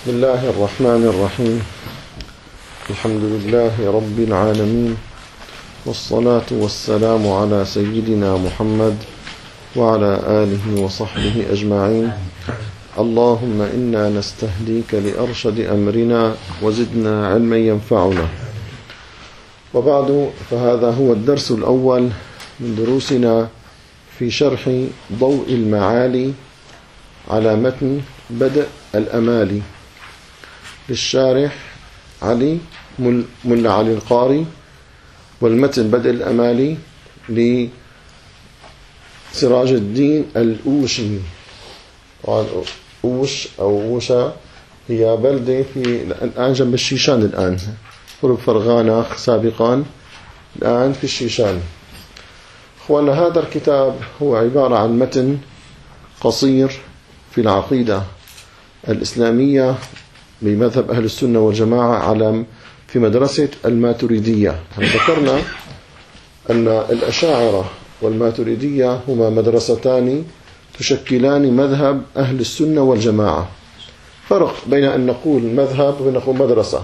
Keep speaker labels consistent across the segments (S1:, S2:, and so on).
S1: بسم الله الرحمن الرحيم. الحمد لله رب العالمين، والصلاة والسلام على سيدنا محمد وعلى آله وصحبه أجمعين. اللهم إنا نستهديك لأرشد أمرنا وزدنا علما ينفعنا. وبعد، فهذا هو الدرس الأول من دروسنا في شرح ضوء المعالي على متن بدء الأمالي للشارح علي ملا علي القاري، والمتن بدء الأمالي لسراج الدين الأوشي. أوش أو وشا هي بلدة في الآن جنب الشيشان، الآن قرب فرغانة سابقا، الآن في الشيشان. أخوانا، هذا الكتاب هو عبارة عن متن قصير في العقيدة الإسلامية بمذهب أهل السنة والجماعة في مدرسة الماتريدية. ذكرنا أن الأشاعرة والماتريدية هما مدرستان تشكلان مذهب أهل السنة والجماعة. فرق بين أن نقول مذهب وبين نقول مدرسة.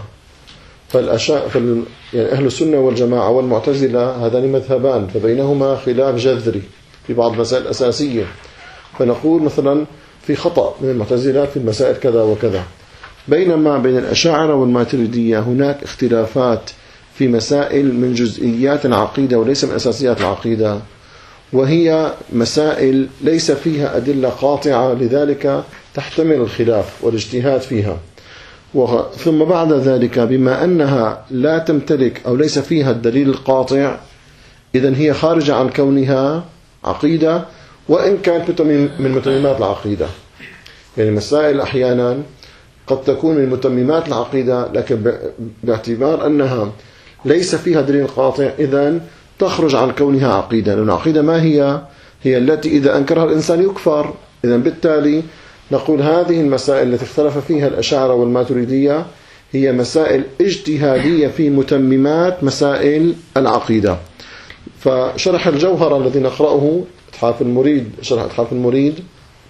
S1: يعني أهل السنة والجماعة والمعتزلة هذان مذهبان، فبينهما خلاف جذري في بعض المسائل الأساسية. فنقول مثلا في خطأ من المعتزلة في المسائل كذا وكذا، بينما بين الأشاعرة والماتريدية هناك اختلافات في مسائل من جزئيات العقيدة وليس من أساسيات العقيدة، وهي مسائل ليس فيها أدلة قاطعة، لذلك تحتمل الخلاف والاجتهاد فيها. ثم بعد ذلك، بما أنها لا تمتلك أو ليس فيها الدليل القاطع، إذن هي خارجة عن كونها عقيدة، وإن كانت من متممات العقيدة. يعني مسائل أحيانا قد تكون من متممات العقيدة، لكن باعتبار أنها ليس فيها دليل قاطع إذن تخرج عن كونها عقيدة، لأن العقيدة ما هي التي إذا أنكرها الإنسان يكفر. إذن بالتالي نقول هذه المسائل التي اختلف فيها الأشاعرة والماتريدية هي مسائل اجتهادية في متممات مسائل العقيدة. فشرح الجوهرة الذي نقرأه إتحاف المريد، شرح إتحاف المريد،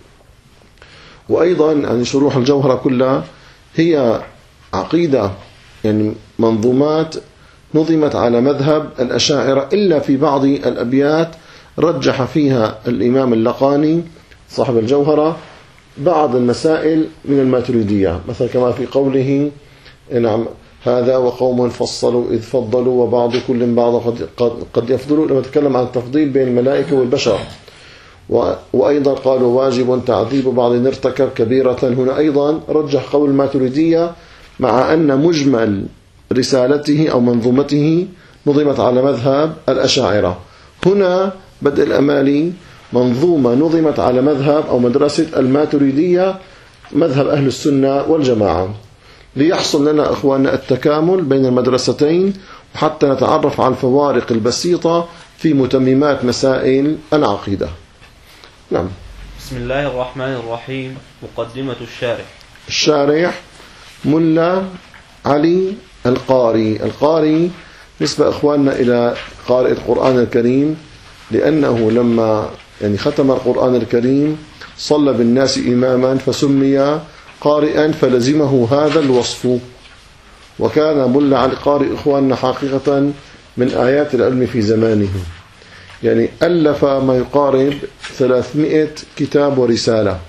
S1: وأيضا يعني شروح الجوهرة كلها هي عقيدة، يعني منظومات نظمت على مذهب الأشاعرة، إلا في بعض الأبيات رجح فيها الإمام اللقاني صاحب الجوهرة بعض المسائل من الماتريدية، مثلا كما في قوله: نعم هذا وقوم فصلوا إذ فضلوا وبعض كل بعض قد يفضلوا، لما تكلم عن التفضيل بين الملائكة والبشر. وأيضا قالوا واجب تعذيب بعض ارتكب كبيرة. هنا أيضا رجح قول الماتريدية، مع أن مجمل رسالته أو منظومته نظمت على مذهب الأشاعرة. هنا بدء الأمالي منظومة نظمت على مذهب أو مدرسة الماتريدية، مذهب أهل السنة والجماعة، ليحصل لنا أخواننا التكامل بين المدرستين، وحتى نتعرف على الفوارق البسيطة في متممات مسائل العقيدة. نعم.
S2: بسم الله الرحمن الرحيم. مقدمة
S1: الشارح ملا علي القاري. القاري نسبة أخواننا إلى قارئ القرآن الكريم، لأنه لما ختم القرآن الكريم صلى بالناس إماما فسمي قارئا فلزمه هذا الوصف. وكان ملا علي القاري إخواننا حقيقة من آيات العلم في زمانه، يعني ألف ما يقارب 300 كتاب ورسالة.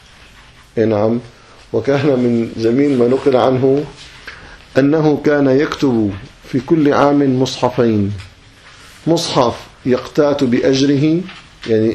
S1: نعم. وكان من جميل ما نقل عنه أنه كان يكتب في كل عام مصحفين، مصحف يقتات بأجره، يعني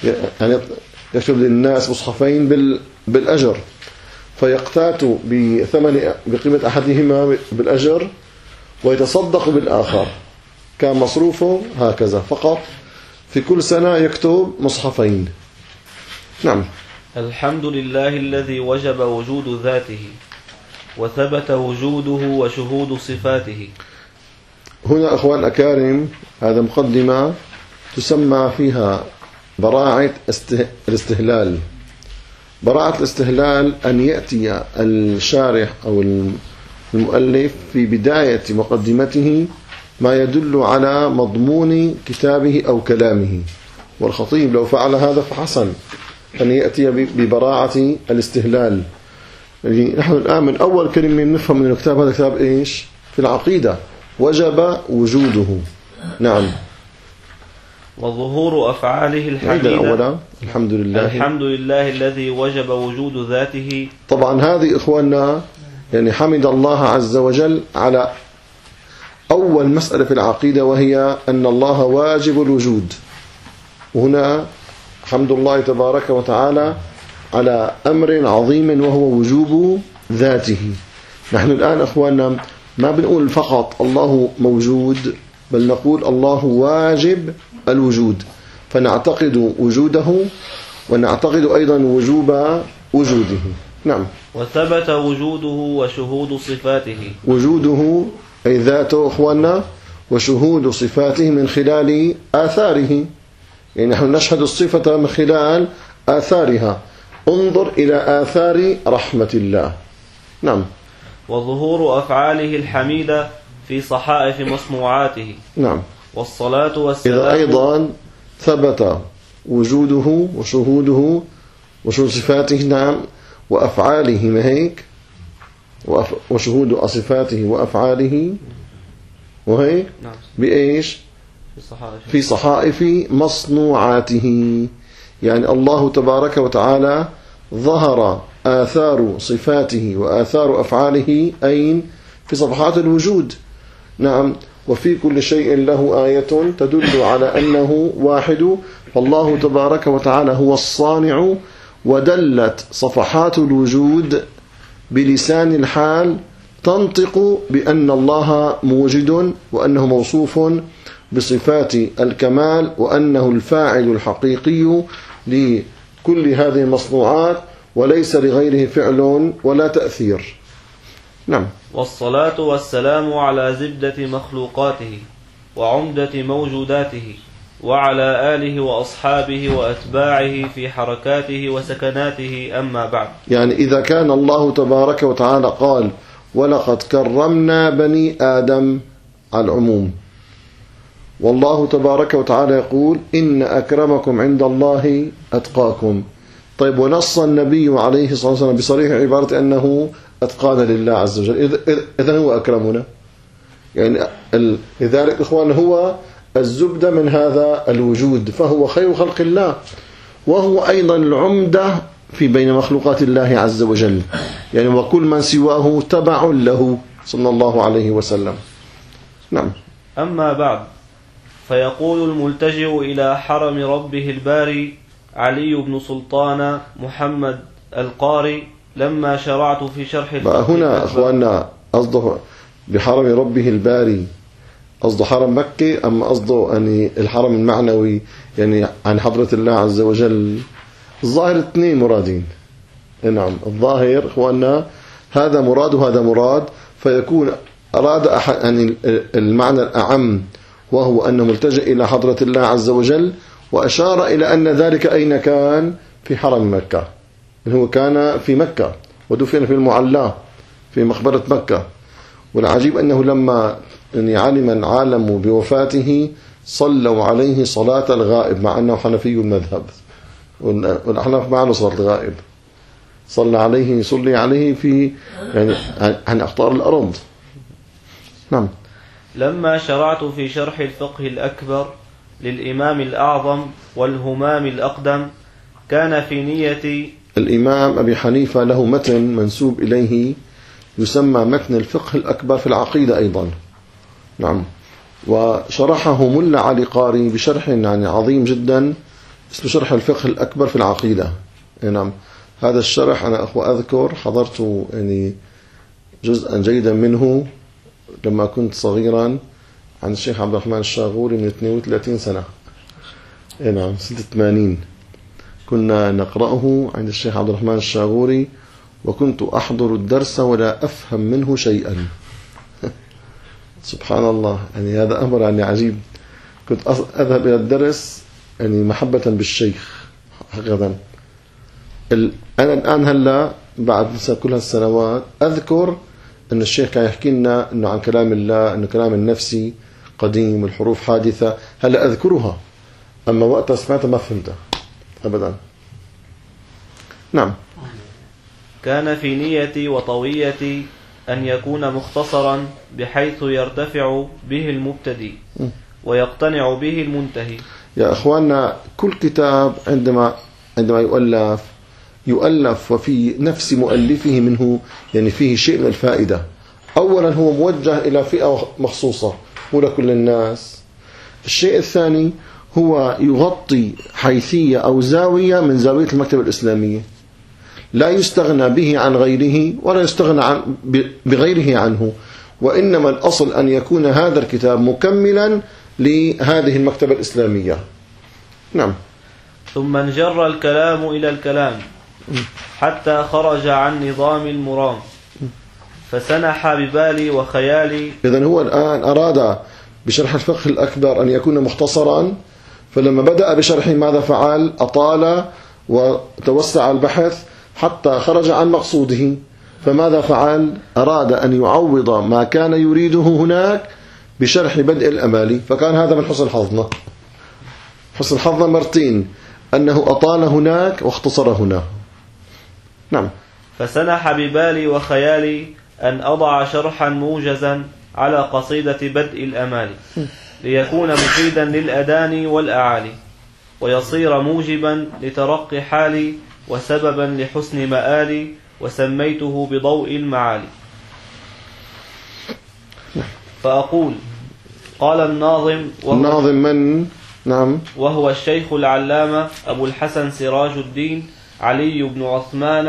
S1: يكتب للناس مصحفين بالأجر، فيقتات بقيمة أحدهما بالأجر ويتصدق بالآخر، كان مصروفه هكذا فقط، في كل سنة يكتب مصحفين. نعم.
S2: الحمد لله الذي وجب وجود ذاته وثبت وجوده وشهود صفاته.
S1: هنا أخوان أكارم، هذا مقدمة تسمى فيها براعة الاستهلال. براعة الاستهلال أن يأتي الشارح أو المؤلف في بداية مقدمته ما يدل على مضمون كتابه أو كلامه. والخطيب لو فعل هذا فحسن، أن يأتي ببراعة الاستهلال، يعني نحن الآن من أول كلمة نفهم من الكتاب، هذا كتاب إيش؟ في العقيدة، وجب وجوده. نعم.
S2: وظهور أفعاله الحميدة.
S1: أولا الحمد
S2: لله الذي وجب وجود ذاته.
S1: طبعا هذه إخواننا يعني حمد الله عز وجل على أول مسألة في العقيدة، وهي أن الله واجب الوجود. وهنا حمد الله تبارك وتعالى على أمر عظيم وهو وجوب ذاته. نحن الآن أخواننا ما بنقول فقط الله موجود، بل نقول الله واجب الوجود، فنعتقد وجوده ونعتقد أيضا وجوب وجوده. نعم.
S2: وثبت وجوده وشهود صفاته.
S1: وجوده أي ذاته أخواننا، وشهود صفاته من خلال آثاره، يعني نحن نشهد الصفة من خلال آثارها. انظر إلى آثار رحمة الله. نعم.
S2: وظهور أفعاله الحميدة في صحائف مصنوعاته.
S1: نعم.
S2: والصلاة والسلام.
S1: إذا أيضا ثبت وجوده وشهوده وشهود صفاته. نعم. وأفعاله، ما هيك؟ وشهود صفاته وأفعاله، وهي
S2: نعم.
S1: بإيش؟ في صحائف مصنوعاته. يعني الله تبارك وتعالى ظهر آثار صفاته وآثار أفعاله أين؟ في صفحات الوجود. نعم. وفي كل شيء له آية تدل على أنه واحد، فالله تبارك وتعالى هو الصانع، ودلت صفحات الوجود بلسان الحال تنطق بأن الله موجد، وأنه موصوف بصفات الكمال، وأنه الفاعل الحقيقي لكل هذه المصنوعات، وليس لغيره فعل ولا تأثير. نعم.
S2: والصلاة والسلام على زبدة مخلوقاته وعمدة موجوداته، وعلى آله وأصحابه وأتباعه في حركاته وسكناته. أما بعد.
S1: يعني إذا كان الله تبارك وتعالى قال ولقد كرمنا بني آدم على العموم، والله تبارك وتعالى يقول إن أكرمكم عند الله أتقاكم. طيب، ونص النبي عليه الصلاة والسلام بصريح عبارة أنه أتقانا لله عز وجل، إذن هو أكرمنا. يعني لذلك إخوان هو الزبدة من هذا الوجود، فهو خير خلق الله، وهو أيضا العمدة في بين مخلوقات الله عز وجل، يعني وكل من سواه تبع له صلى الله عليه وسلم. نعم.
S2: أما بعد، فيقول الملتجئ إلى حرم ربه الباري علي بن سلطان محمد القاري لما شرعت في شرح
S1: هنا أخواننا قصده بحرم ربه الباري قصده حرم مكة، أما قصده يعني الحرم المعنوي، يعني عن حضرة الله عز وجل. الظاهر اثنين مرادين. نعم، الظاهر إخواننا هذا مراد وهذا مراد، فيكون أراد يعني المعنى الأعم، وهو أنه ملتجئ إلى حضرة الله عز وجل، وأشار إلى أن ذلك أين كان؟ في حرم مكة. هو كان في مكة ودفن في المعلى في مقبرة مكة. والعجيب أنه لما يعني علم العالم بوفاته صلوا عليه صلاة الغائب، مع أنه حنفي المذهب، والأحناف معنا صلاة الغائب، صلي عليه في يعني عن أقطار الأرض. نعم.
S2: لما شرعت في شرح الفقه الأكبر للإمام الأعظم والهمام الأقدم، كان في نيتي
S1: الإمام أبي حنيفة له متن منسوب إليه يسمى متن الفقه الأكبر في العقيدة أيضا. نعم. وشرحه ملا علي قاري بشرح يعني عظيم جدا اسمه شرح الفقه الأكبر في العقيدة. نعم. هذا الشرح أنا أذكر حضرت يعني جزءا جيدا منه لما كنت صغيرا عند الشيخ عبد الرحمن الشاغوري من 32 سنة. نعم، سنة 80 كنا نقرأه عند الشيخ عبد الرحمن الشاغوري، وكنت أحضر الدرس ولا أفهم منه شيئا. سبحان الله، يعني هذا أمر يعني عجيب. كنت أذهب إلى الدرس يعني محبة بالشيخ حقيقة. أنا الآن هلا بعد كل هالسنوات أذكر أن الشيخ كان يحكي لنا أنه عن كلام الله، أنه كلام النفسي قديم والحروف حادثة. هلا أذكرها، أما وقتها سمعتها ما فهمتها أبدا. نعم.
S2: كان في نيتي وطويتي أن يكون مختصرا بحيث يرتفع به المبتدئ ويقتنع به المنتهي.
S1: يا أخواننا، كل كتاب عندما يؤلف وفي نفس مؤلفه منه يعني فيه شيء من الفائدة. أولا هو موجه إلى فئة مخصوصة، مو لكل الناس. الشيء الثاني هو يغطي حيثية أو زاوية من زاوية المكتبة الإسلامية، لا يستغنى به عن غيره ولا يستغنى بغيره عنه، وإنما الأصل أن يكون هذا الكتاب مكملا لهذه المكتبة الإسلامية. نعم.
S2: ثم انجر الكلام إلى الكلام حتى خرج عن نظام المرام، فسنح ببالي وخيالي.
S1: إذن هو الآن أراد بشرح الفقه الأكبر أن يكون مختصرا، فلما بدأ بشرحه ماذا فعل؟ أطال وتوسع البحث حتى خرج عن مقصوده. فماذا فعل؟ أراد أن يعوض ما كان يريده هناك بشرح بدء الأمالي، فكان هذا من حسن حظنا. حسن حظنا مرتين، أنه أطال هناك واختصر هنا. نعم.
S2: فسنح ببالي وخيالي أن أضع شرحا موجزا على قصيدة بدء الأمالي ليكون مفيدا للأداني والأعالي، ويصير موجبا لترقي حالي وسببا لحسن مآلي، وسميته بضوء المعالي. فأقول: قال الناظم،
S1: الناظم من؟ نعم.
S2: وهو الشيخ العلامة أبو الحسن سراج الدين علي بن عثمان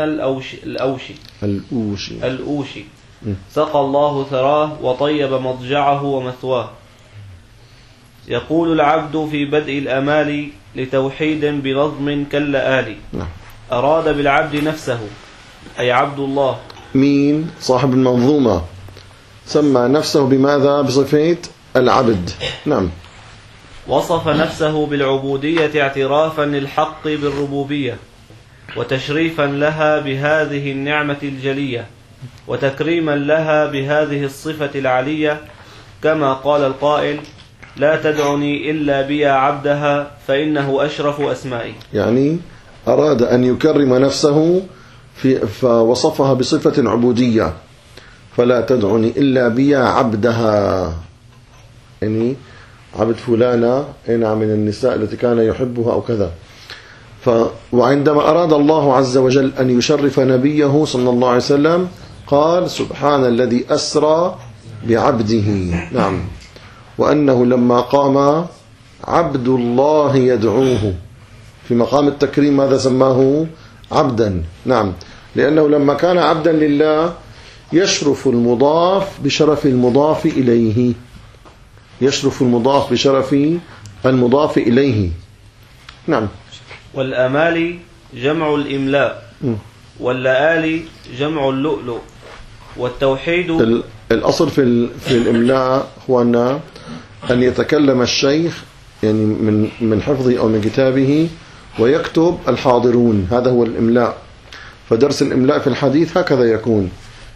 S2: الأوشي سقى الله ثراه وطيب مضجعه ومثواه. يقول العبد في بدء الأمال لتوحيد بنظم كاللآلي. أراد بالعبد نفسه، أي عبد الله.
S1: مين؟ صاحب المنظومة سمى نفسه بماذا؟ بصفة العبد. نعم.
S2: وصف نفسه بالعبودية اعترافا للحق بالربوبية، وتشريفا لها بهذه النعمة الجلية، وتكريما لها بهذه الصفة العلية، كما قال القائل: لا تدعني إلا بيا عبدها فإنه أشرف أسمائي.
S1: يعني أراد أن يكرم نفسه فوصفها بصفة عبودية، فلا تدعني إلا بيا عبدها، يعني عبد فلانة من النساء التي كان يحبها أو كذا. وعندما أراد الله عز وجل أن يشرف نبيه صلى الله عليه وسلم قال: سبحان الذي أسرى بعبده. نعم. وأنه لما قام عبد الله يدعوه في مقام التكريم ماذا سماه؟ عبدا. نعم. لأنه لما كان عبدا لله يشرف المضاف بشرف المضاف إليه، يشرف المضاف بشرف المضاف إليه. نعم.
S2: والأمالي جمع الإملاء، واللآلي جمع اللؤلؤ. والتوحيد
S1: الأصل في الإملاء هو أن يتكلم الشيخ يعني من حفظه أو من كتابه ويكتب الحاضرون، هذا هو الإملاء. فدرس الإملاء في الحديث هكذا يكون: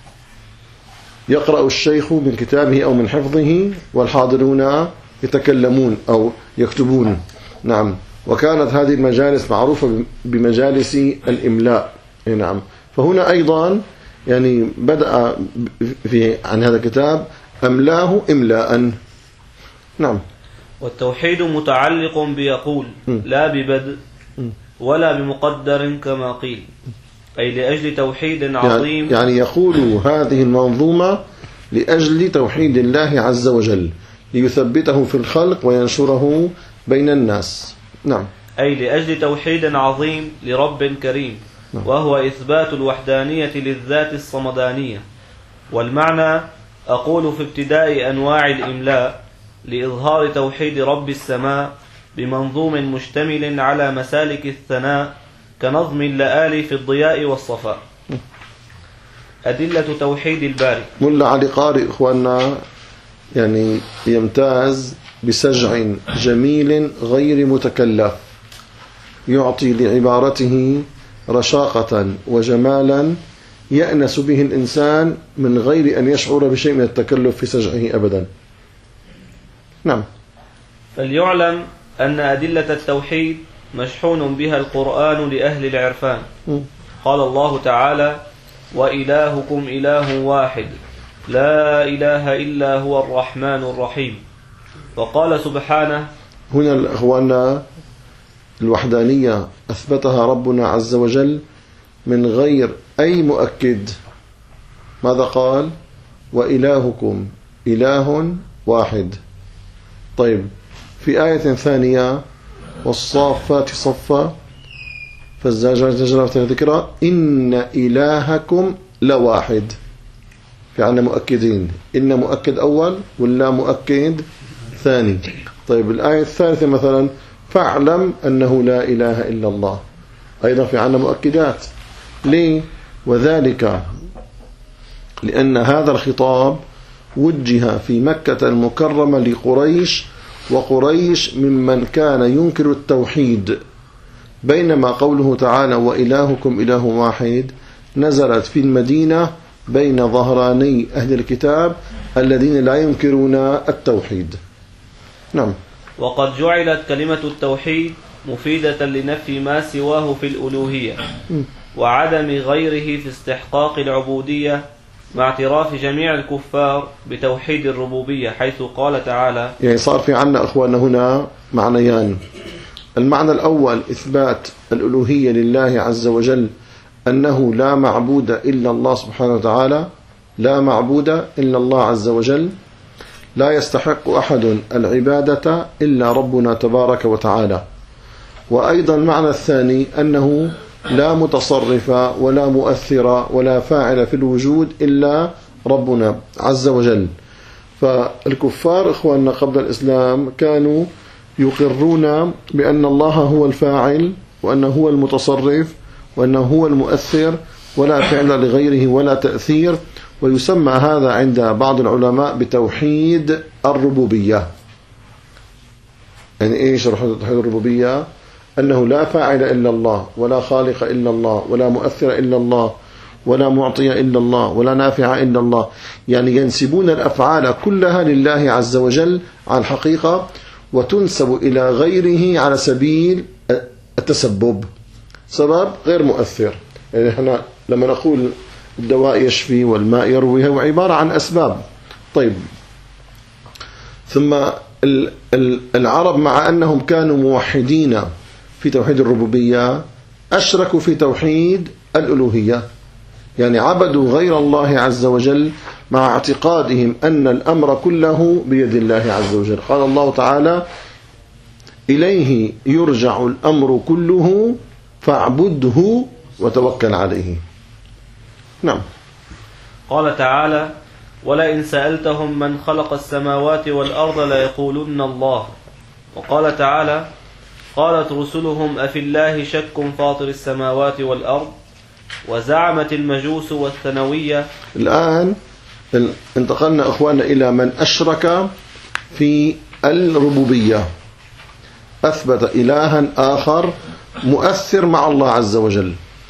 S1: يقرأ الشيخ من كتابه أو من حفظه والحاضرون يتكلمون أو يكتبون. نعم. وكانت هذه المجالس معروفة بمجالس الإملاء. نعم. فهنا أيضا يعني بدأ عن هذا الكتاب أملاه إملاء. نعم.
S2: والتوحيد متعلق بيقول لا ببدء ولا بمقدر كما قيل، أي لأجل توحيد عظيم.
S1: يعني يقول هذه المنظومة لأجل توحيد الله عز وجل ليثبته في الخلق وينشره بين الناس. نعم.
S2: أي لأجل توحيد عظيم لرب كريم. نعم. وهو إثبات الوحدانية للذات الصمدانية. والمعنى أقول في ابتداء أنواع الإملاء لإظهار توحيد رب السماء بمنظوم مشتمل على مسالك الثناء كنظم اللآلي في الضياء والصفاء. أدلة توحيد الباري.
S1: ملا علي قارئ إخواننا يعني يمتاز بسجع جميل غير متكلف، يعطي لعبارته رشاقة وجمالا يأنس به الإنسان من غير أن يشعر بشيء من التكلف في سجعه أبدا. نعم.
S2: فليعلم أن أدلة التوحيد مشحون بها القرآن لأهل العرفان. قال الله تعالى: وإلهكم إله واحد لا إله إلا هو الرحمن الرحيم. وقال سبحانه.
S1: هنا أخواننا الوحدانية أثبتها ربنا عز وجل من غير أي مؤكد. ماذا قال؟ وإلهكم إله واحد. طيب في آية ثانية والصافات صفا فالزاجرات زجرا ذكرا إن إلهكم لواحد. في عندنا مؤكدين، إن مؤكد أول ولا مؤكد ثاني. طيب الآية الثالثة مثلا فاعلم أنه لا إله إلا الله، أيضا في عندنا مؤكدات. ليه؟ وذلك لأن هذا الخطاب وجه في مكة المكرمة لقريش، وقريش ممن كان ينكر التوحيد، بينما قوله تعالى وإلهكم إله واحد نزلت في المدينة بين ظهراني أهل الكتاب الذين لا ينكرون التوحيد. نعم.
S2: وقد جعلت كلمة التوحيد مفيدة لنفي ما سواه في الألوهية وعدم غيره في استحقاق العبودية، مع اعتراف جميع الكفار بتوحيد الربوبية، حيث قال تعالى.
S1: يعني صار في عنا أخواننا هنا معنيان. المعنى الأول إثبات الألوهية لله عز وجل، أنه لا معبود إلا الله سبحانه وتعالى، لا معبود إلا الله عز وجل، لا يستحق أحد العبادة إلا ربنا تبارك وتعالى. وأيضا المعنى الثاني أنه لا متصرف ولا مؤثر ولا فاعل في الوجود إلا ربنا عز وجل. فالكفار إخواننا قبل الإسلام كانوا يقرون بأن الله هو الفاعل، وأنه هو المتصرف، وأنه هو المؤثر، ولا فعل لغيره ولا تأثير. ويسمى هذا عند بعض العلماء بتوحيد الربوبية. يعني إيش توحيد الربوبية؟ أنه لا فاعل إلا الله، ولا خالق إلا الله، ولا مؤثر إلا الله، ولا معطي إلا الله، ولا نافع إلا الله. يعني ينسبون الأفعال كلها لله عز وجل على الحقيقة، وتنسب إلى غيره على سبيل التسبب، سبب غير مؤثر. يعني احنا لما نقول الدواء يشفي والماء يروي هو عبارة عن أسباب. طيب ثم العرب مع أنهم كانوا موحدين في توحيد الربوبية أشركوا في توحيد الألوهية، يعني عبدوا غير الله عز وجل مع اعتقادهم أن الأمر كله بيد الله عز وجل. قال الله تعالى إليه يرجع الأمر كله فاعبده وتوكل عليه. نعم.
S2: قال تعالى ولئن سألتهم من خلق السماوات والأرض ليقولن الله. وقال تعالى قالت رسلهم أفي الله شك فاطر السماوات والأرض وزعمت المجوس والثنوية.
S1: الآن انتقلنا أخواننا إلى من أشرك في الربوبية، أثبت إلها آخر مؤثر مع الله عز وجل.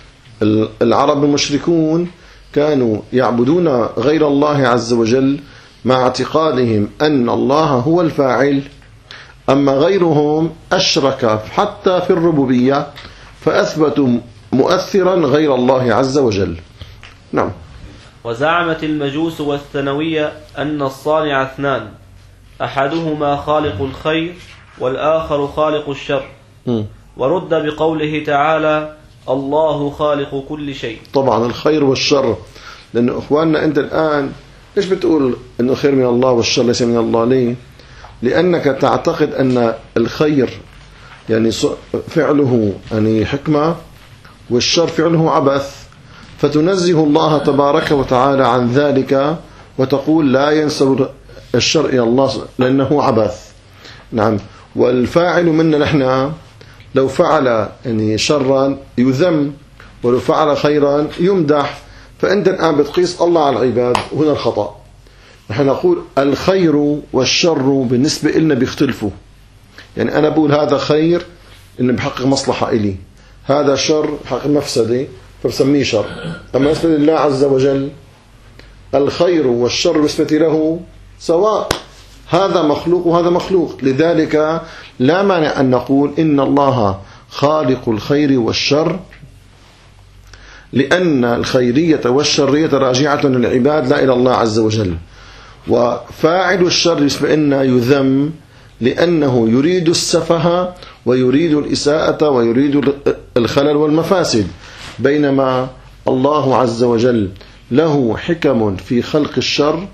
S1: العرب المشركون كانوا يعبدون غير الله عز وجل مع اعتقادهم أن الله هو الفاعل، أما غيرهم أشرك حتى في الربوبية فأثبتوا مؤثرا غير الله عز وجل. نعم.
S2: وزعمت المجوس والثنوية أن الصانع اثنان، أحدهما خالق الخير والآخر خالق الشر، ورد بقوله تعالى الله خالق كل شيء.
S1: طبعا الخير والشر، لأن أخواننا أنت الآن ليش بتقول أن الخير من الله والشر ليس من الله؟ ليه؟ لأنك تعتقد أن الخير يعني فعله يعني حكمة، والشر فعله عبث، فتنزه الله تبارك وتعالى عن ذلك وتقول لا ينسب الشر إلى الله لأنه عبث. نعم. والفاعل منا نحن لو فعل يعني شرا يذم، ولو فعل خيرا يمدح. فأنت الآن بتقيس الله على العباد، وهنا الخطأ. نحن نقول الخير والشر بالنسبة لنا بيختلفوا. يعني أنا بقول هذا خير إنه بحقق مصلحة إلي، هذا شر بحقق مفسدة فبسميه شر. أما بالنسبة لله عز وجل الخير والشر بالنسبة له سواء، هذا مخلوق وهذا مخلوق. لذلك لا مانع أن نقول إن الله خالق الخير والشر، لأن الخيرية والشرية راجعة للعباد لا إلى الله عز وجل. وفاعل الشر فإنه يذم لأنه يريد السفه ويريد الإساءة ويريد الخلل والمفاسد، بينما الله عز وجل له حكم في خلق الشر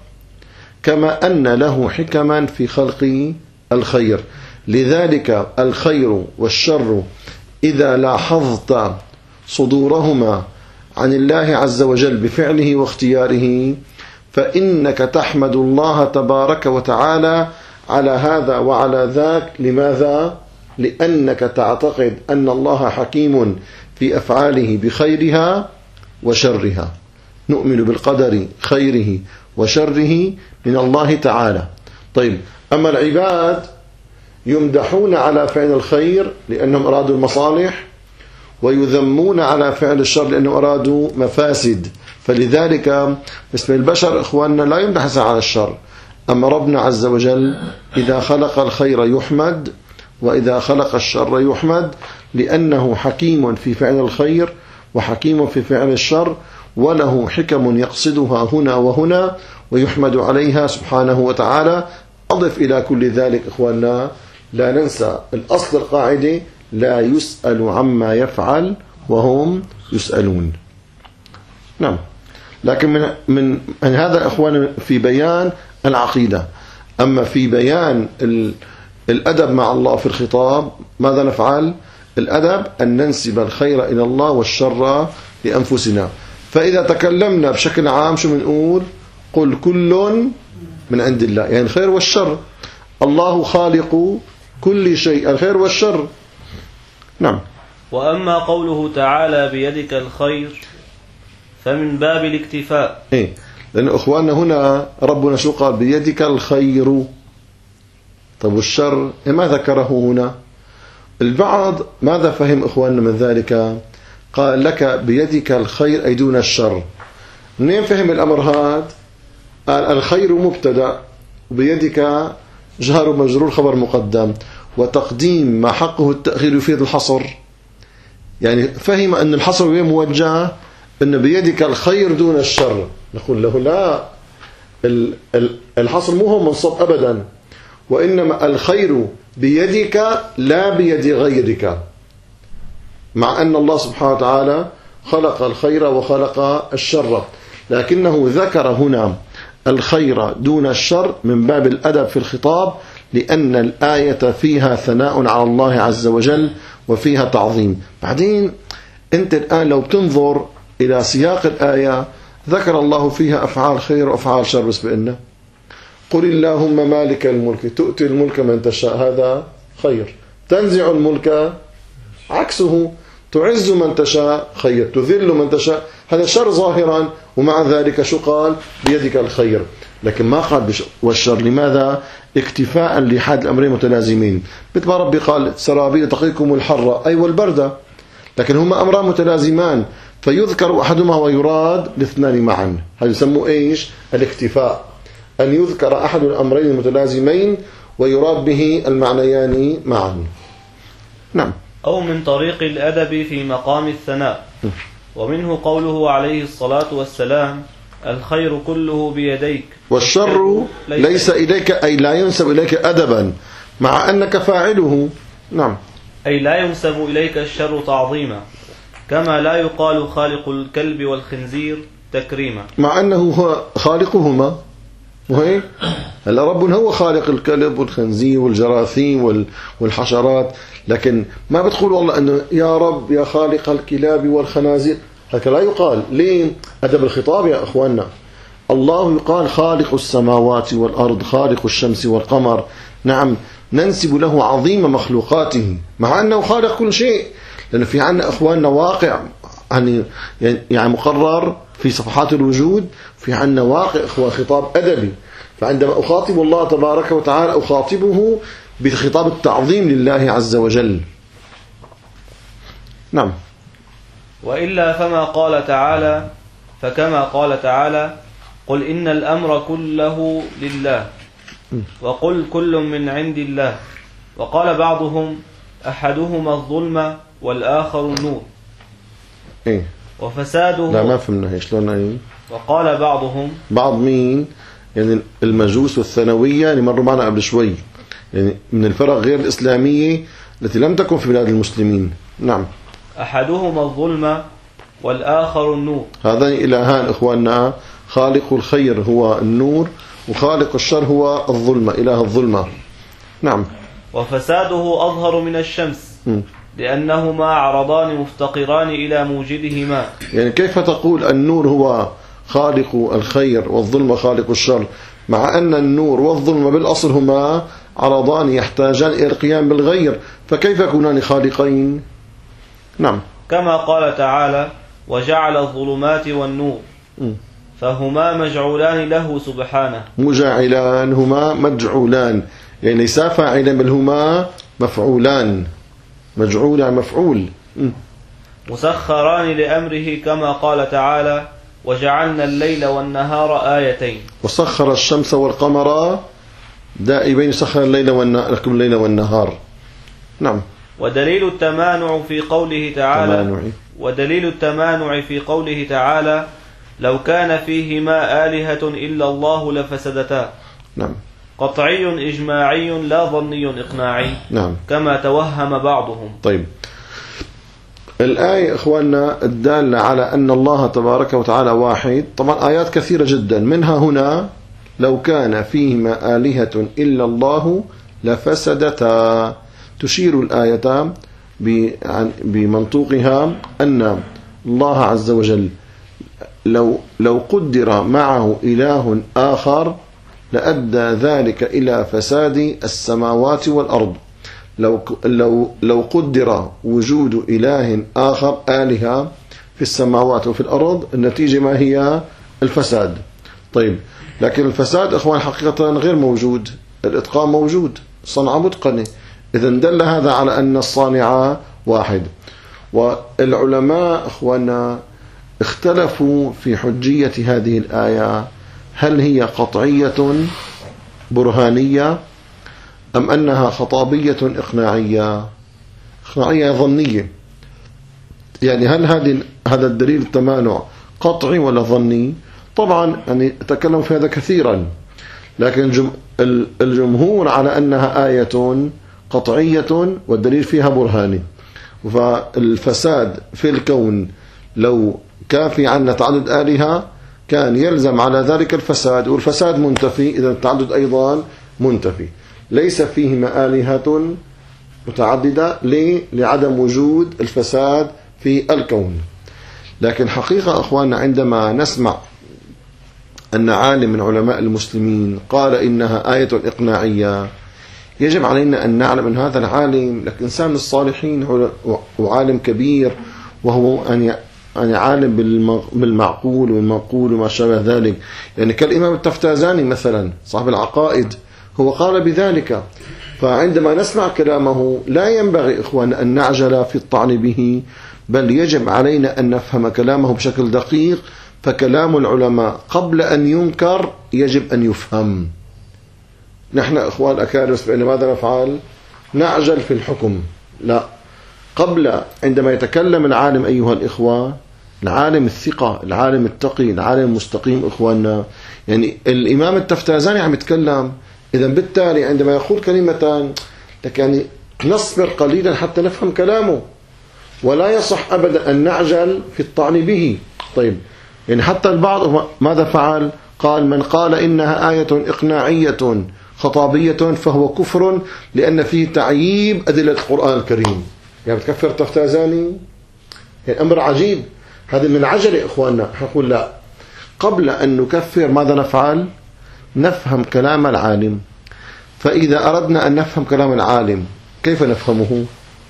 S1: كما أن له حكما في خلق الخير. لذلك الخير والشر إذا لاحظت صدورهما عن الله عز وجل بفعله واختياره فإنك تحمد الله تبارك وتعالى على هذا وعلى ذاك. لماذا؟ لأنك تعتقد أن الله حكيم في أفعاله بخيرها وشرها. نؤمن بالقدر خيره وشره من الله تعالى. طيب، أما العباد يمدحون على فعل الخير لأنهم أرادوا المصالح، ويذمون على فعل الشر لأنهم أرادوا مفاسد. فلذلك اسم البشر إخواننا لا يمدح على الشر. أما ربنا عز وجل إذا خلق الخير يحمد، وإذا خلق الشر يحمد، لأنه حكيم في فعل الخير وحكيم في فعل الشر، وله حكم يقصدها هنا وهنا ويحمد عليها سبحانه وتعالى. أضف إلى كل ذلك إخواننا لا ننسى الأصل القاعدة: لا يسأل عما يفعل وهم يسألون. نعم. لكن من هذا إخواننا في بيان العقيدة. أما في بيان الأدب مع الله في الخطاب ماذا نفعل؟ الأدب أن ننسب الخير إلى الله والشر لأنفسنا. فإذا تكلمنا بشكل عام شو بنقول؟ قل كل من عند الله، يعني الخير والشر. الله خالق كل شيء، الخير والشر. نعم.
S2: وأما قوله تعالى بيدك الخير فمن باب الاكتفاء.
S1: لأن أخواننا هنا ربنا شو قال؟ بيدك الخير. طب والشر ما ذكره هنا. البعض ماذا فهم إخواننا من ذلك؟ قال لك بيدك الخير أي دون الشر. منين فهم الأمر هذا؟ قال الخير مبتدأ وبيدك جار مجرور خبر مقدم، وتقديم ما حقه التأخير يفيد الحصر. يعني فهم أن الحصر وين موجه؟ أن بيدك الخير دون الشر. نقول له لا، الحصر مو هو منصب أبدا، وإنما الخير بيدك لا بيد غيرك، مع أن الله سبحانه وتعالى خلق الخير وخلق الشر، لكنه ذكر هنا الخير دون الشر من باب الأدب في الخطاب، لأن الآية فيها ثناء على الله عز وجل وفيها تعظيم. بعدين أنت الآن لو تنظر إلى سياق الآية ذكر الله فيها أفعال خير وأفعال شر. بس بأنه قل اللهم مالك الملك تؤتي الملك من تشاء، هذا خير. تنزع الملك عكسه، تعز من تشاء خير، تذل من تشاء، هذا شر ظاهرا. ومع ذلك شو قال؟ بيدك الخير. لكن ما قال والشر. لماذا؟ اكتفاء لحد الأمرين متلازمين. مثل ما ربي قال سرابيل تقيكم الحر أي والبردة، لكن هما أمران متلازمان فيذكر أحدهما ويراد الاثنان معا. هذا يسموه إيش؟ الاكتفاء، أن يذكر أحد الأمرين المتلازمين ويراد به المعنيان معا. نعم.
S2: أو من طريق الأدب في مقام الثناء. ومنه قوله عليه الصلاة والسلام الخير كله بيديك
S1: والشر ليس إليك، أي لا ينسب إليك أدبا مع أنك فاعله. نعم.
S2: أي لا ينسب إليك الشر تعظيما، كما لا يقال خالق الكلب والخنزير تكريما، مع
S1: أنه هو خالقهما. وهي هلا ربنا هو خالق الكلب والخنزير والجراثيم والحشرات، لكن ما بتقول والله أنه يا رب يا خالق الكلاب والخنازير، هكذا لا يقال. ليه؟ أدب الخطاب يا أخواننا. الله يقال خالق السماوات والأرض، خالق الشمس والقمر. نعم، ننسب له عظيم مخلوقاته مع أنه خالق كل شيء، لأنه في عنا أخواننا واقع يعني مقرر في صفحات الوجود، في عنا واقع إخوان خطاب أدبي. فعندما أخاطب الله تبارك وتعالى أخاطبه بخطاب التعظيم لله عز وجل. نعم.
S2: وإلا فما قال تعالى، فكما قال تعالى قل إن الأمر كله لله، وقل كل من عند الله. وقال بعضهم أحدهما الظلم والآخر النور. وفساده.
S1: لا ما فهمنا شلون يعني.
S2: وقال بعضهم.
S1: بعض مين؟ يعني المجوس الثانوية اللي مروا معنا قبل شوي، يعني من الفرق غير الإسلامية التي لم تكن في بلاد المسلمين. نعم.
S2: أحدهما الظلمة والآخر النور. هذان
S1: إلهان إخواننا، خالق الخير هو النور وخالق الشر هو الظلمة، إله الظلمة. نعم.
S2: وفساده أظهر من الشمس لأنهما عرضان مفتقران إلى موجدهما.
S1: يعني كيف تقول النور هو خالق الخير والظلمة خالق الشر، مع أن النور والظلمة بالأصل هما عرضان يحتاجان إلى القيام بالغير، فكيف يكونان خالقين؟ نعم.
S2: كما قال تعالى وجعل الظلمات والنور فهما مجعولان له سبحانه.
S1: مجعلان هما مجعولان، يعني ليس فاعلا بل هما مفعولان. مجعول يعني مفعول.
S2: مسخران لأمره كما قال تعالى وجعلنا الليل والنهار آيتين.
S1: وسخر الشمس والقمر دائبين، سخر الليل والنهار. نعم.
S2: ودليل التمانع في قوله تعالى لو كان فيهما آلهة إلا الله لفسدتا.
S1: نعم.
S2: قطعي إجماعي لا ظني إقناعي.
S1: نعم.
S2: كما توهم بعضهم.
S1: طيب، الآية إخواننا الدالة على أن الله تبارك وتعالى واحد، طبعا آيات كثيرة جدا، منها هنا لو كان فيهما آلهة إلا الله لفسدتا، تشير الآية بمنطوقها أن الله عز وجل لو قدر معه إله آخر لأدى ذلك إلى فساد السماوات والأرض. لو قدر وجود إله آخر، آلهة في السماوات وفي الأرض، النتيجة ما هي؟ الفساد. طيب، لكن الفساد إخوان حقيقة غير موجود، الإتقان موجود، صنعة متقنة، إذن دل هذا على أن الصانع واحد. والعلماء إخوانا اختلفوا في حجية هذه الآية، هل هي قطعية برهانية أم أنها خطابية إقناعية ظنية؟ يعني هل هذا الدليل التمانع قطعي ولا ظني؟ طبعا يعني أتكلم في هذا كثيرا، لكن الجمهور على أنها آية قطعية والدليل فيها برهاني. فالفساد في الكون لو كافي عن تعدد آلهة كان يلزم على ذلك الفساد، والفساد منتفي، إذا التعدد أيضا منتفي. ليس فيهما آلهة متعددة لعدم وجود الفساد في الكون. لكن حقيقة أخواننا عندما نسمع أن عالم من علماء المسلمين قال إنها آية إقناعية، يجب علينا أن نعلم أن هذا العالم لك إنسان من الصالحين وعالم كبير، وهو أن عالم بالمعقول والمنقول وما شابه ذلك، يعني كالإمام التفتازاني مثلا صاحب العقائد هو قال بذلك. فعندما نسمع كلامه لا ينبغي إخوان أن نعجل في الطعن به، بل يجب علينا أن نفهم كلامه بشكل دقيق. فكلام العلماء قبل أن ينكر يجب أن يفهم. نحن إخوان أكارس بأن ماذا نفعل؟ نعجل في الحكم. لا، قبل عندما يتكلم العالم أيها الإخوة، العالم الثقة، العالم التقي، العالم المستقيم إخواننا، يعني الإمام التفتازاني عم يتكلم، إذا بالتالي عندما يقول كلمة لك يعني نصبر قليلا حتى نفهم كلامه، ولا يصح أبدا أن نعجل في الطعن به. طيب، يعني حتى البعض ماذا فعل؟ قال من قال إنها آية إقناعية خطابية فهو كفر لأن فيه تعييب أدلة القرآن الكريم. يعني بتكفر تفتازاني؟ يعني أمر عجيب، هذا من عجلة إخواننا. نقول لا، قبل أن نكفر ماذا نفعل؟ نفهم كلام العالم. فإذا أردنا أن نفهم كلام العالم كيف نفهمه؟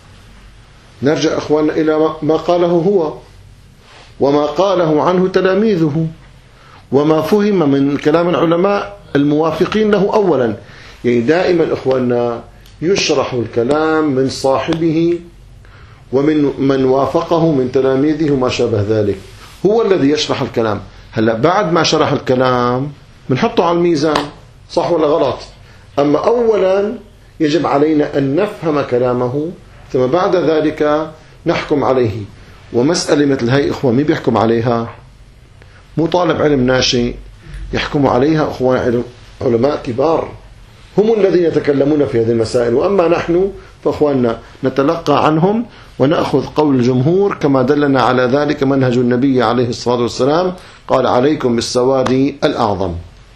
S1: نرجع إخواننا إلى ما قاله هو وما قاله عنه تلاميذه وما فهم من كلام العلماء الموافقين له أولا. يعني دائما إخواننا يشرح الكلام من صاحبه ومن من وافقه من تلاميذه وما شابه ذلك، هو الذي يشرح الكلام. هلا بعد ما شرح الكلام بنحطه على الميزان، صح ولا غلط؟ أما أولا يجب علينا أن نفهم كلامه، ثم بعد ذلك نحكم عليه. ومسألة مثل هي إخوة مين بيحكم عليها؟ مو طالب علم ناشئ يحكم عليها أخوان علماء كبار هم الذين يتكلمون في هذه المسائل، وأما نحن فأخواننا نتلقى عنهم ونأخذ قول الجمهور كما دلنا على ذلك منهج النبي عليه الصلاة والسلام، قال عليكم بالسواد الأعظم.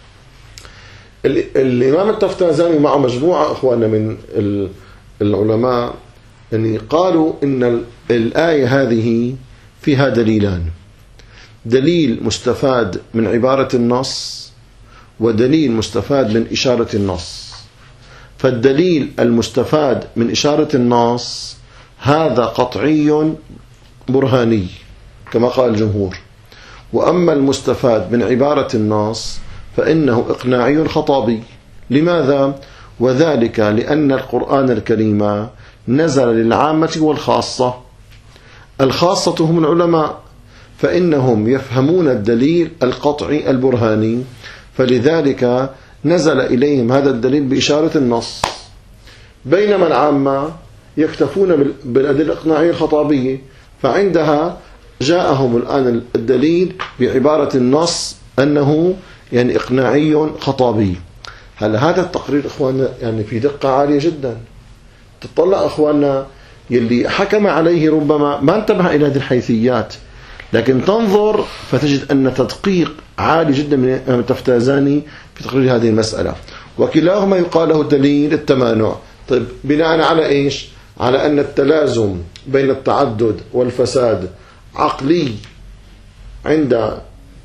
S1: الإمام التفتازاني مع مجموعة أخواننا من العلماء يعني قالوا إن الآية هذه فيها دليلان، دليل مستفاد من عبارة النص ودليل مستفاد من إشارة النص. فالدليل المستفاد من إشارة النص هذا قطعي برهاني كما قال الجمهور، وأما المستفاد من عبارة النص فإنه إقناعي خطابي. لماذا؟ وذلك لأن القرآن الكريم نزل للعامة والخاصة. الخاصة هم العلماء فإنهم يفهمون الدليل القطعي البرهاني، فلذلك نزل إليهم هذا الدليل بإشارة النص، بينما العامة يكتفون بالأدلة الإقناعية الخطابية، فعندها جاءهم الآن الدليل بعبارة النص أنه يعني إقناعي خطابي. هل هذا التقرير إخواننا يعني في دقة عالية جدا؟ تطلع إخواننا يلي حكم عليه ربما ما انتبه إلى هذه الحيثيات، لكن تنظر فتجد أن تدقيق عالي جدا من الإمام التفتازاني في تقرير هذه المسألة، وكلاهما يقال له دليل التمانع. طيب بناء على إيش؟ على أن التلازم بين التعدد والفساد عقلي عند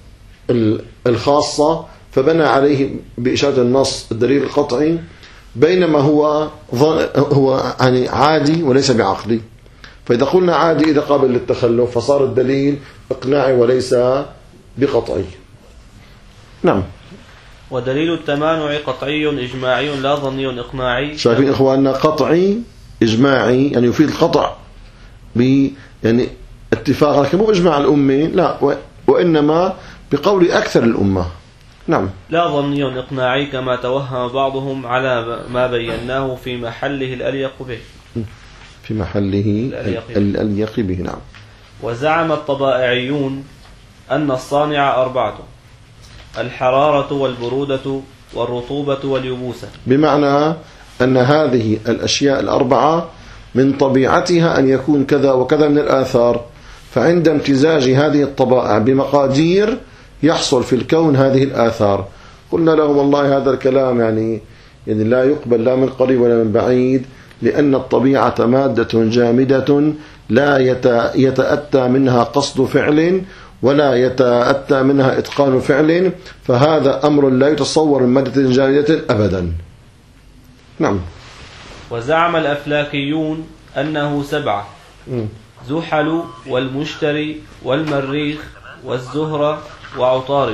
S1: الخاصة، فبنى عليه بإشارة النص الدليل القطعي، بينما هو يعني عادي وليس بعقلي. فإذا قلنا عادي إذا قابل للتخلف فصار الدليل إقناعي وليس بقطعي. نعم.
S2: ودليل التمانع قطعي إجماعي لا ظني إقناعي.
S1: شايفين إخواننا؟ قطعي إجماعي يعني يفيد القطع يعني اتفاق، لكن مو إجماع الأمة لا، وإنما بقول أكثر الأمة. نعم.
S2: لا ظني إقناعي كما توهم بعضهم على ما بيناه في محله الأليق به.
S1: في محله الأليق به. نعم.
S2: وزعم الطبائعيون أن الصانع أربعة: الحرارة والبرودة والرطوبة واليبوسة، بمعنى
S1: أن هذه الأشياء الأربعة من طبيعتها أن يكون كذا وكذا من الآثار، فعند امتزاج هذه الطبائع بمقادير يحصل في الكون هذه الآثار. قلنا لهم والله هذا الكلام يعني لا يقبل لا من قريب ولا من بعيد، لأن الطبيعة مادة جامدة لا يتأتى منها قصد فعل ولا يتأتى منها إتقان فعل، فهذا أمر لا يتصور من مادة جامدة أبدا. نعم.
S2: وزعم الأفلاكيون أنه 7: زحل والمشتري والمريخ والزهرة وعطارد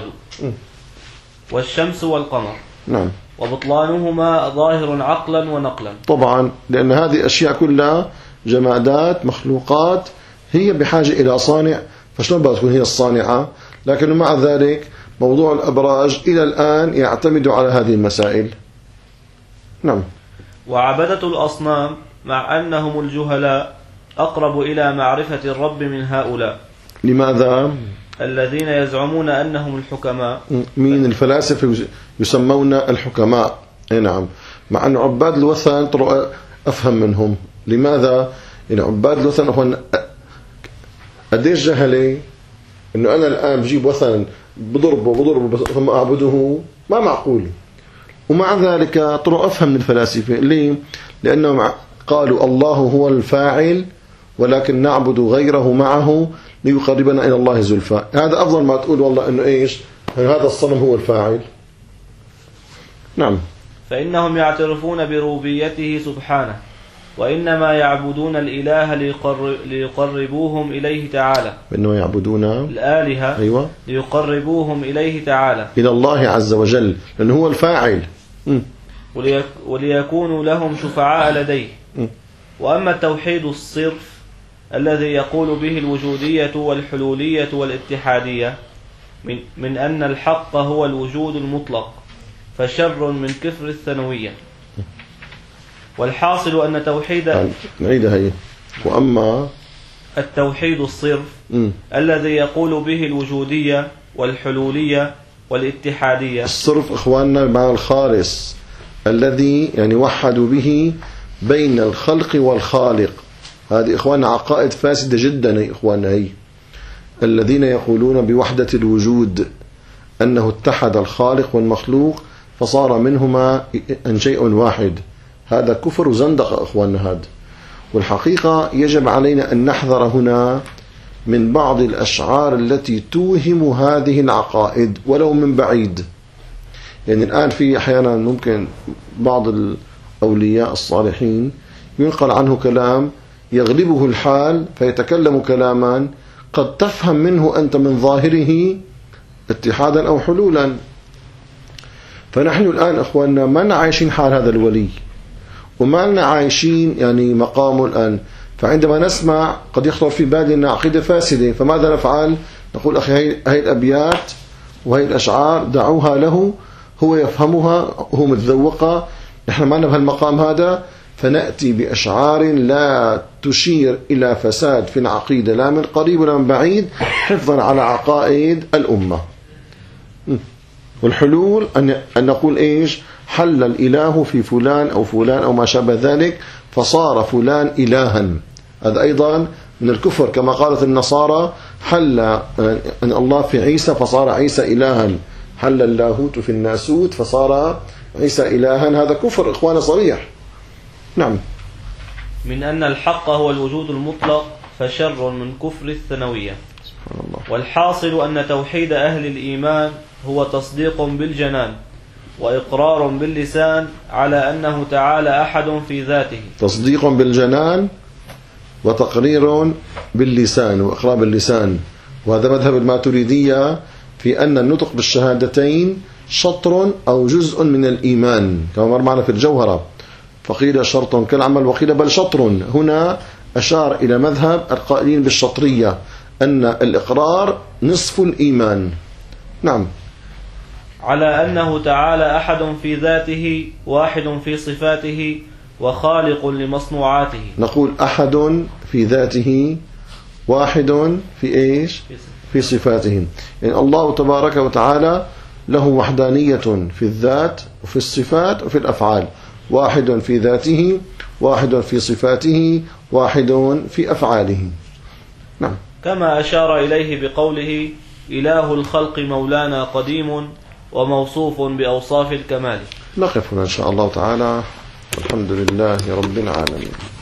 S2: والشمس والقمر.
S1: نعم.
S2: وبطلانهما ظاهر عقلا ونقلا.
S1: طبعا لأن هذه أشياء كلها جمادات مخلوقات هي بحاجة إلى صانع، فشلون بقى تكون هي الصانعة؟ لكن مع ذلك موضوع الأبراج إلى الآن يعتمد على هذه المسائل. نعم.
S2: وعبدة الأصنام مع أنهم الجهلاء أقرب إلى معرفة الرب من هؤلاء.
S1: لماذا؟
S2: الذين يزعمون أنهم الحكماء.
S1: مين؟ الفلاسفة يسمون الحكماء. نعم. مع أن عباد الوثن ترى أفهم منهم. لماذا؟ إن عباد الوثن هو قديش جهلي إنه أنا الآن بجيب وثن بضربه ثم أعبده، ما معقول. ومع ذلك طرق أفهم من الفلاسفة. ليه؟ لأنهم قالوا الله هو الفاعل ولكن نعبد غيره معه ليقربنا إلى الله زلفى. هذا أفضل ما تقول والله إنه إيش هذا الصنم هو الفاعل. نعم.
S2: فإنهم يعترفون بربوبيته سبحانه، وإنما يعبدون الإله ليقربوهم إليه تعالى.
S1: إنما يعبدون
S2: الآلهة.
S1: أيوة.
S2: ليقربوهم إليه تعالى
S1: إلى الله عز وجل، لأنه هو الفاعل.
S2: وليكونوا لهم شفعاء لديه. وأما التوحيد الصرف الذي يقول به الوجودية والحلولية والاتحادية من أن الحق هو الوجود المطلق، فشر من كفر الثانوية. والحاصل أن توحيد
S1: نعيدها هي. وأما
S2: التوحيد الصرف الذي يقول به الوجودية والحلولية والاتحادية.
S1: الصرف إخواننا بمعنى الخالص الذي يعني وحدوا به بين الخلق والخالق. هذه إخواننا عقائد فاسدة جدا يا إخواننا. هي الذين يقولون بوحدة الوجود، أنه اتحد الخالق والمخلوق فصار منهما شيء واحد. هذا كفر وزندقة إخواننا هذا. والحقيقة يجب علينا أن نحذر هنا من بعض الأشعار التي توهم هذه العقائد ولو من بعيد. يعني الآن في أحيانا ممكن بعض الأولياء الصالحين ينقل عنه كلام يغلبه الحال فيتكلم كلاما قد تفهم منه أنت من ظاهره اتحادا أو حلولا. فنحن الآن أخواننا ما عايشين حال هذا الولي وما لنا عايشين يعني مقامه الآن. فعندما نسمع قد يخطر في بالنا عقيدة فاسدة، فماذا نفعل؟ نقول أخي هاي الأبيات وهي الأشعار دعوها له، هو يفهمها وهو متذوقة، نحن ما نفهم المقام هذا، فنأتي بأشعار لا تشير إلى فساد في العقيدة لا من قريب ولا من بعيد، حفظا على عقائد الأمة. والحلول أن نقول إيش؟ حل الإله في فلان أو فلان أو ما شابه ذلك فصار فلان إلها. هذا أيضا من الكفر، كما قالت النصارى حل أن الله في عيسى فصار عيسى إلها، حل اللاهوت في الناسوت فصار عيسى إلها. هذا كفر إخوانا صريح. نعم.
S2: من أن الحق هو الوجود المطلق فشر من كفر الثانوية.
S1: سبحان الله.
S2: والحاصل أن توحيد أهل الإيمان هو تصديق بالجنان وإقرار باللسان على أنه تعالى أحد في ذاته.
S1: تصديق بالجنان وتقرير باللسان وإقرار باللسان. وهذا مذهب الماتريدية في أن النطق بالشهادتين شطر أو جزء من الإيمان، كما مر معنا في الجوهرة، فقيل شرط كالعمل وقيل بل شطر. هنا أشار إلى مذهب القائلين بالشطرية أن الإقرار نصف الإيمان. نعم.
S2: على أنه تعالى أحد في ذاته واحد في صفاته وخالق لمصنوعاته.
S1: نقول أحد في ذاته واحد في إيش؟ في صفاته. يعني الله تبارك وتعالى له وحدانية في الذات وفي الصفات وفي الأفعال، واحد في ذاته واحد في صفاته واحد في أفعاله. نعم.
S2: كما أشار إليه بقوله إله الخلق مولانا قديم وموصوف بأوصاف الكمال.
S1: نقف هنا إن شاء الله تعالى. الحمد لله رب العالمين.